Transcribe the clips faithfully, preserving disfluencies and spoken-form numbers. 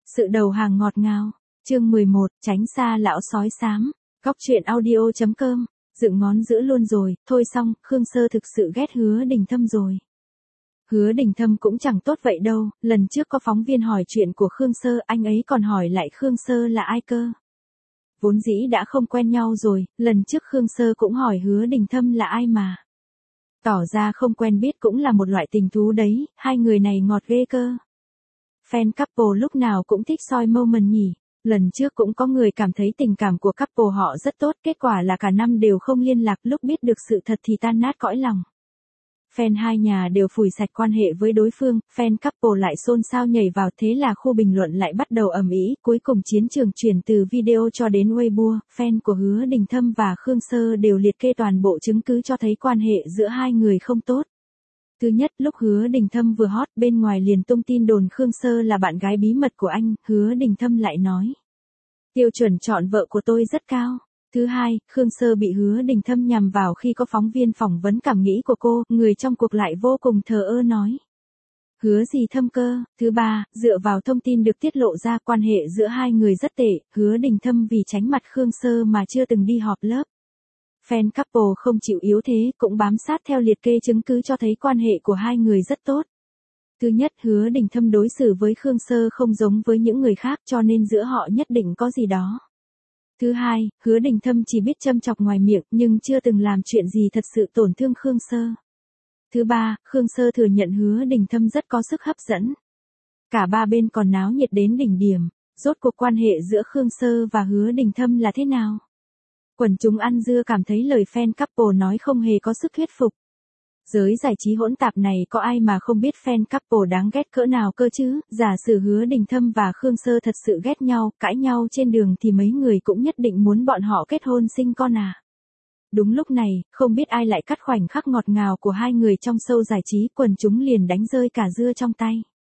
Sự đầu hàng ngọt ngào. Chương mười một, tránh xa lão sói xám. Góc truyện audio chấm com. Dựng ngón giữa luôn rồi, thôi xong, Khương Sơ thực sự ghét Hứa Đình Thâm rồi. Hứa Đình Thâm cũng chẳng tốt vậy đâu, lần trước có phóng viên hỏi chuyện của Khương Sơ, anh ấy còn hỏi lại Khương Sơ là ai cơ. Vốn dĩ đã không quen nhau rồi, lần trước Khương Sơ cũng hỏi Hứa Đình Thâm là ai mà. Tỏ ra không quen biết cũng là một loại tình thú đấy, hai người này ngọt ghê cơ. Fan couple lúc nào cũng thích soi moment nhỉ. Lần trước cũng có người cảm thấy tình cảm của couple họ rất tốt, kết quả là cả năm đều không liên lạc, lúc biết được sự thật thì tan nát cõi lòng. Fan hai nhà đều phủi sạch quan hệ với đối phương, fan couple lại xôn xao nhảy vào, thế là khu bình luận lại bắt đầu ầm ĩ, cuối cùng chiến trường chuyển từ video cho đến Weibo, fan của Hứa Đình Thâm và Khương Sơ đều liệt kê toàn bộ chứng cứ cho thấy quan hệ giữa hai người không tốt. Thứ nhất, lúc Hứa Đình Thâm vừa hot, bên ngoài liền tung tin đồn Khương Sơ là bạn gái bí mật của anh, Hứa Đình Thâm lại nói. Tiêu chuẩn chọn vợ của tôi rất cao. Thứ hai, Khương Sơ bị Hứa Đình Thâm nhằm vào khi có phóng viên phỏng vấn cảm nghĩ của cô, người trong cuộc lại vô cùng thờ ơ nói. Hứa gì Thâm cơ. Thứ ba, dựa vào thông tin được tiết lộ ra, quan hệ giữa hai người rất tệ, Hứa Đình Thâm vì tránh mặt Khương Sơ mà chưa từng đi họp lớp. Fan couple không chịu yếu thế, cũng bám sát theo liệt kê chứng cứ cho thấy quan hệ của hai người rất tốt. Thứ nhất, Hứa Đình Thâm đối xử với Khương Sơ không giống với những người khác, cho nên giữa họ nhất định có gì đó. Thứ hai, Hứa Đình Thâm chỉ biết châm chọc ngoài miệng, nhưng chưa từng làm chuyện gì thật sự tổn thương Khương Sơ. Thứ ba, Khương Sơ thừa nhận Hứa Đình Thâm rất có sức hấp dẫn. Cả ba bên còn náo nhiệt đến đỉnh điểm. Rốt cuộc quan hệ giữa Khương Sơ và Hứa Đình Thâm là thế nào? Quần chúng ăn dưa cảm thấy lời fan couple nói không hề có sức thuyết phục. Giới giải trí hỗn tạp này có ai mà không biết fan couple đáng ghét cỡ nào cơ chứ, giả sử Hứa Đình Thâm và Khương Sơ thật sự ghét nhau, cãi nhau trên đường thì mấy người cũng nhất định muốn bọn họ kết hôn sinh con à. Đúng lúc này, không biết ai lại cắt khoảnh khắc ngọt ngào của hai người trong show giải trí, quần chúng liền đánh rơi cả dưa trong tay.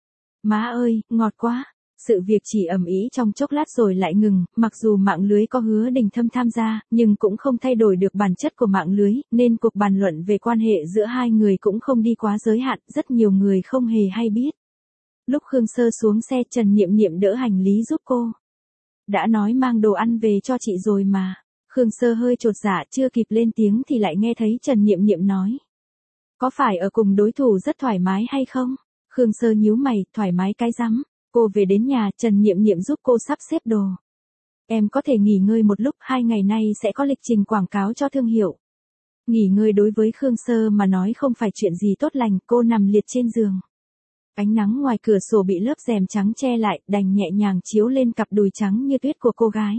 Má ơi, ngọt quá. Sự việc chỉ ầm ĩ trong chốc lát rồi lại ngừng, mặc dù mạng lưới có Hứa Đình Thâm tham gia, nhưng cũng không thay đổi được bản chất của mạng lưới, nên cuộc bàn luận về quan hệ giữa hai người cũng không đi quá giới hạn, rất nhiều người không hề hay biết. Lúc Khương Sơ xuống xe, Trần Niệm Niệm đỡ hành lý giúp cô. Đã nói mang đồ ăn về cho chị rồi mà. Khương Sơ hơi chột dạ, chưa kịp lên tiếng thì lại nghe thấy Trần Niệm Niệm nói. Có phải ở cùng đối thủ rất thoải mái hay không? Khương Sơ nhíu mày, thoải mái cái rắm. Cô về đến nhà, Trần Niệm Niệm giúp cô sắp xếp đồ. Em có thể nghỉ ngơi một lúc, hai ngày nay sẽ có lịch trình quảng cáo cho thương hiệu. Nghỉ ngơi đối với Khương Sơ mà nói không phải chuyện gì tốt lành, cô nằm liệt trên giường. Ánh nắng ngoài cửa sổ bị lớp rèm trắng che lại, đành nhẹ nhàng chiếu lên cặp đùi trắng như tuyết của cô gái.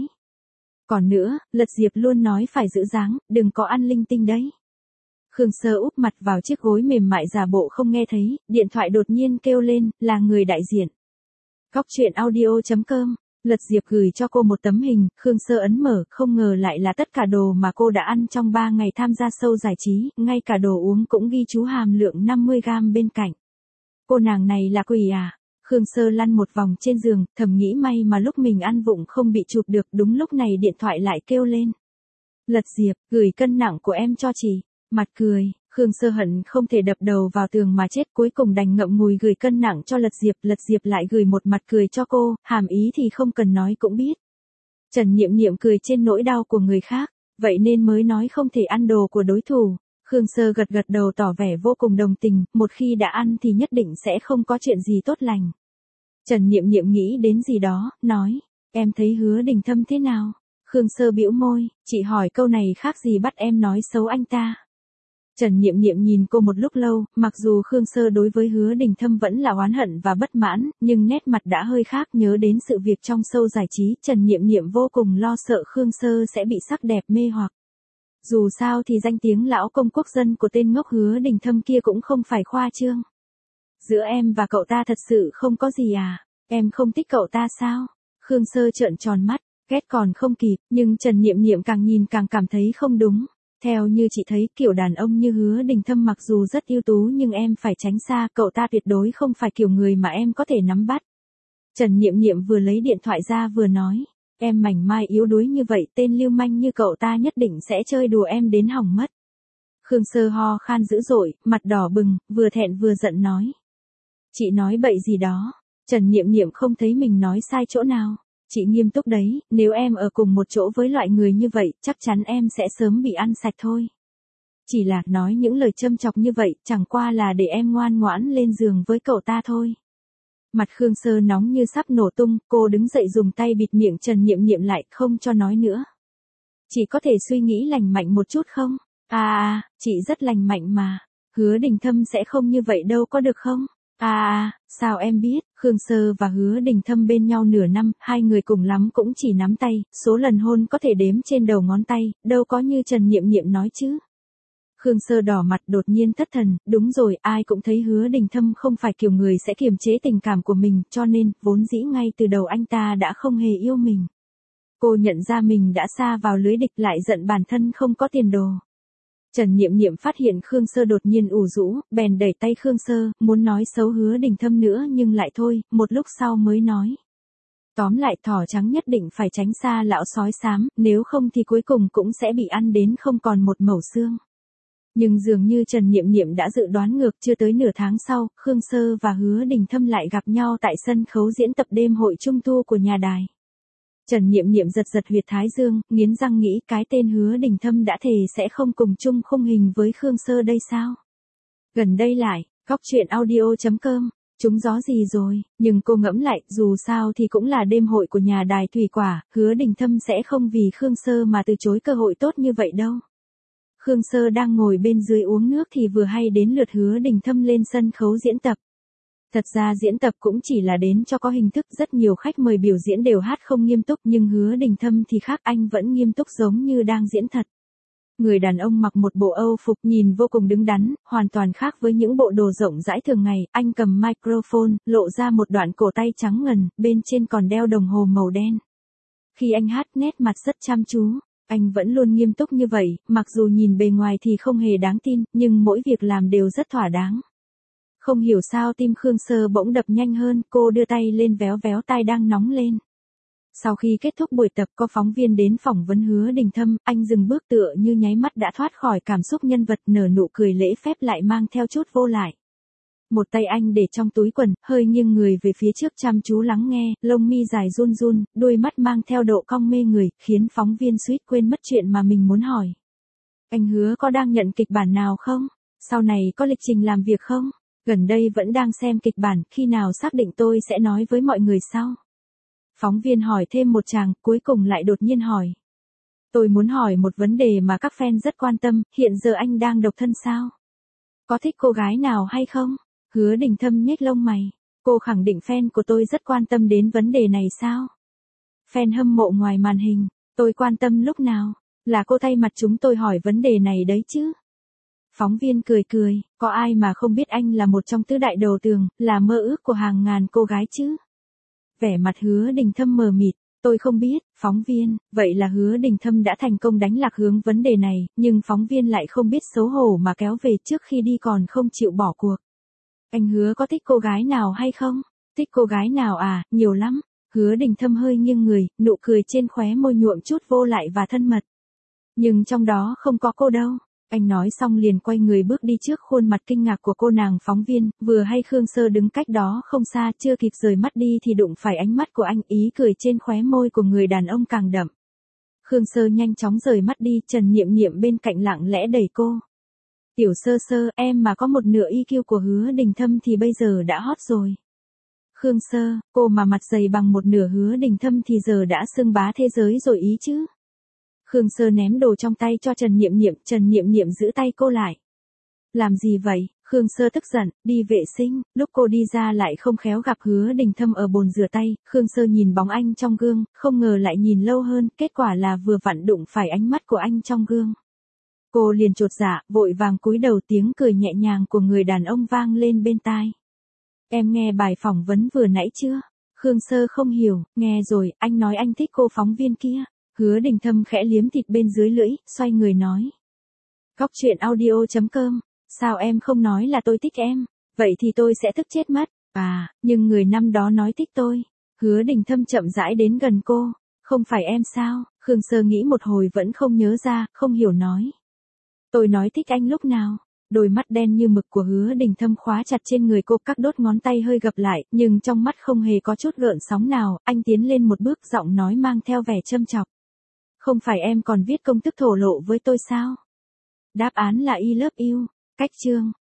Còn nữa, Lật Diệp luôn nói phải giữ dáng, đừng có ăn linh tinh đấy. Khương Sơ úp mặt vào chiếc gối mềm mại giả bộ không nghe thấy, điện thoại đột nhiên kêu lên, là người đại diện. Góc truyện audio chấm com. Lật Diệp gửi cho cô một tấm hình, Khương Sơ ấn mở, không ngờ lại là tất cả đồ mà cô đã ăn trong ba ngày tham gia show giải trí, ngay cả đồ uống cũng ghi chú hàm lượng năm mươi gam bên cạnh. Cô nàng này là quỷ à? Khương Sơ lăn một vòng trên giường, thầm nghĩ may mà lúc mình ăn vụng không bị chụp được, đúng lúc này điện thoại lại kêu lên. Lật Diệp, gửi cân nặng của em cho chị. Mặt cười. Khương Sơ hận không thể đập đầu vào tường mà chết, cuối cùng đành ngậm ngùi gửi cân nặng cho Lật Diệp, Lật Diệp lại gửi một mặt cười cho cô, hàm ý thì không cần nói cũng biết. Trần Niệm Niệm cười trên nỗi đau của người khác, vậy nên mới nói không thể ăn đồ của đối thủ. Khương Sơ gật gật đầu tỏ vẻ vô cùng đồng tình, một khi đã ăn thì nhất định sẽ không có chuyện gì tốt lành. Trần Niệm Niệm nghĩ đến gì đó, nói, em thấy Hứa Đình Thâm thế nào? Khương Sơ bĩu môi, chị hỏi câu này khác gì bắt em nói xấu anh ta. Trần Niệm Niệm nhìn cô một lúc lâu, mặc dù Khương Sơ đối với Hứa Đình Thâm vẫn là oán hận và bất mãn, nhưng nét mặt đã hơi khác, nhớ đến sự việc trong show giải trí, Trần Niệm Niệm vô cùng lo sợ Khương Sơ sẽ bị sắc đẹp mê hoặc. Dù sao thì danh tiếng lão công quốc dân của tên ngốc Hứa Đình Thâm kia cũng không phải khoa trương. Giữa em và cậu ta thật sự không có gì à? Em không thích cậu ta sao? Khương Sơ trợn tròn mắt, ghét còn không kịp, nhưng Trần Niệm Niệm càng nhìn càng cảm thấy không đúng. Theo như chị thấy, kiểu đàn ông như Hứa Đình Thâm mặc dù rất ưu tú nhưng em phải tránh xa, cậu ta tuyệt đối không phải kiểu người mà em có thể nắm bắt. Trần Niệm Niệm vừa lấy điện thoại ra vừa nói, em mảnh mai yếu đuối như vậy, tên lưu manh như cậu ta nhất định sẽ chơi đùa em đến hỏng mất. Khương Sơ ho khan dữ dội, mặt đỏ bừng, vừa thẹn vừa giận nói. Chị nói bậy gì đó, Trần Niệm Niệm không thấy mình nói sai chỗ nào. Chị nghiêm túc đấy, nếu em ở cùng một chỗ với loại người như vậy, chắc chắn em sẽ sớm bị ăn sạch thôi. Chỉ là nói những lời châm chọc như vậy, chẳng qua là để em ngoan ngoãn lên giường với cậu ta thôi. Mặt Khương Sơ nóng như sắp nổ tung, cô đứng dậy dùng tay bịt miệng Trần Niệm Niệm lại, không cho nói nữa. Chị có thể suy nghĩ lành mạnh một chút không? À à, chị rất lành mạnh mà. Hứa Đình Thâm sẽ không như vậy đâu có được không? À à, sao em biết? Khương Sơ và Hứa Đình Thâm bên nhau nửa năm, hai người cùng lắm cũng chỉ nắm tay, số lần hôn có thể đếm trên đầu ngón tay, đâu có như Trần Niệm Niệm nói chứ. Khương Sơ đỏ mặt đột nhiên thất thần, đúng rồi, ai cũng thấy Hứa Đình Thâm không phải kiểu người sẽ kiềm chế tình cảm của mình, cho nên, vốn dĩ ngay từ đầu anh ta đã không hề yêu mình. Cô nhận ra mình đã sa vào lưới địch, lại giận bản thân không có tiền đồ. Trần Niệm Niệm phát hiện Khương Sơ đột nhiên ủ rũ, bèn đẩy tay Khương Sơ, muốn nói xấu Hứa Đình Thâm nữa nhưng lại thôi, một lúc sau mới nói. Tóm lại thỏ trắng nhất định phải tránh xa lão sói xám, nếu không thì cuối cùng cũng sẽ bị ăn đến không còn một mẩu xương. Nhưng dường như Trần Niệm Niệm đã dự đoán ngược, chưa tới nửa tháng sau, Khương Sơ và Hứa Đình Thâm lại gặp nhau tại sân khấu diễn tập đêm hội trung thu của nhà đài. Trần Niệm Niệm giật giật huyệt thái dương, nghiến răng nghĩ cái tên Hứa Đình Thâm đã thề sẽ không cùng chung khung hình với Khương Sơ đây sao? Gần đây lại, góc truyện audio chấm com, trúng gió gì rồi, nhưng cô ngẫm lại, dù sao thì cũng là đêm hội của nhà đài Thủy Quả, Hứa Đình Thâm sẽ không vì Khương Sơ mà từ chối cơ hội tốt như vậy đâu. Khương Sơ đang ngồi bên dưới uống nước thì vừa hay đến lượt Hứa Đình Thâm lên sân khấu diễn tập. Thật ra diễn tập cũng chỉ là đến cho có hình thức, rất nhiều khách mời biểu diễn đều hát không nghiêm túc, nhưng Hứa Đình Thâm thì khác, anh vẫn nghiêm túc giống như đang diễn thật. Người đàn ông mặc một bộ Âu phục nhìn vô cùng đứng đắn, hoàn toàn khác với những bộ đồ rộng rãi thường ngày, anh cầm microphone, lộ ra một đoạn cổ tay trắng ngần, bên trên còn đeo đồng hồ màu đen. Khi anh hát nét mặt rất chăm chú. Anh vẫn luôn nghiêm túc như vậy, mặc dù nhìn bề ngoài thì không hề đáng tin, nhưng mỗi việc làm đều rất thỏa đáng. Không hiểu sao tim Khương Sơ bỗng đập nhanh hơn, cô đưa tay lên véo véo tai đang nóng lên. Sau khi kết thúc buổi tập có phóng viên đến phỏng vấn Hứa Đình Thâm, anh dừng bước tựa như nháy mắt đã thoát khỏi cảm xúc nhân vật, nở nụ cười lễ phép lại mang theo chút vô lại. Một tay anh để trong túi quần, hơi nghiêng người về phía trước chăm chú lắng nghe, lông mi dài run run, đôi mắt mang theo độ cong mê người, khiến phóng viên suýt quên mất chuyện mà mình muốn hỏi. Anh Hứa có đang nhận kịch bản nào không? Sau này có lịch trình làm việc không? Gần đây vẫn đang xem kịch bản, khi nào xác định tôi sẽ nói với mọi người sau. Phóng viên hỏi thêm một tràng, cuối cùng lại đột nhiên hỏi. Tôi muốn hỏi một vấn đề mà các fan rất quan tâm, hiện giờ anh đang độc thân sao? Có thích cô gái nào hay không? Hứa Đình Thâm nhếch lông mày. Cô khẳng định fan của tôi rất quan tâm đến vấn đề này sao? Fan hâm mộ ngoài màn hình, tôi quan tâm lúc nào? Là cô thay mặt chúng tôi hỏi vấn đề này đấy chứ? Phóng viên cười cười, có ai mà không biết anh là một trong tứ đại đầu tường, là mơ ước của hàng ngàn cô gái chứ? Vẻ mặt Hứa Đình Thâm mờ mịt, tôi không biết, phóng viên, vậy là Hứa Đình Thâm đã thành công đánh lạc hướng vấn đề này, nhưng phóng viên lại không biết xấu hổ mà kéo về, trước khi đi còn không chịu bỏ cuộc. Anh Hứa có thích cô gái nào hay không? Thích cô gái nào à, nhiều lắm. Hứa Đình Thâm hơi nghiêng người, nụ cười trên khóe môi nhuộm chút vô lại và thân mật. Nhưng trong đó không có cô đâu. Anh nói xong liền quay người bước đi trước khuôn mặt kinh ngạc của cô nàng phóng viên, vừa hay Khương Sơ đứng cách đó không xa, chưa kịp rời mắt đi thì đụng phải ánh mắt của anh, ý cười trên khóe môi của người đàn ông càng đậm. Khương Sơ nhanh chóng rời mắt đi, Trần Niệm Niệm bên cạnh lặng lẽ đẩy cô. Tiểu Sơ Sơ, em mà có một nửa i kiu của Hứa Đình Thâm thì bây giờ đã hot rồi. Khương Sơ, cô mà mặt dày bằng một nửa Hứa Đình Thâm thì giờ đã xưng bá thế giới rồi ý chứ. Khương Sơ ném đồ trong tay cho Trần Niệm Niệm, Trần Niệm Niệm giữ tay cô lại. Làm gì vậy? Khương Sơ tức giận, đi vệ sinh, lúc cô đi ra lại không khéo gặp Hứa Đình Thâm ở bồn rửa tay, Khương Sơ nhìn bóng anh trong gương, không ngờ lại nhìn lâu hơn, kết quả là vừa vặn đụng phải ánh mắt của anh trong gương. Cô liền chột dạ, vội vàng cúi đầu, tiếng cười nhẹ nhàng của người đàn ông vang lên bên tai. Em nghe bài phỏng vấn vừa nãy chưa? Khương Sơ không hiểu, nghe rồi, anh nói anh thích cô phóng viên kia. Hứa Đình Thâm khẽ liếm thịt bên dưới lưỡi, xoay người nói. Góc truyện audio chấm com, sao em không nói là tôi thích em, vậy thì tôi sẽ tức chết mất. À, nhưng người năm đó nói thích tôi. Hứa Đình Thâm chậm rãi đến gần cô, không phải em sao? Khương Sơ nghĩ một hồi vẫn không nhớ ra, không hiểu nói. Tôi nói thích anh lúc nào? Đôi mắt đen như mực của Hứa Đình Thâm khóa chặt trên người cô, các đốt ngón tay hơi gập lại, nhưng trong mắt không hề có chút gợn sóng nào, anh tiến lên một bước, giọng nói mang theo vẻ châm chọc. Không phải em còn viết công thức thổ lộ với tôi sao? Đáp án là I love you. Cách chương.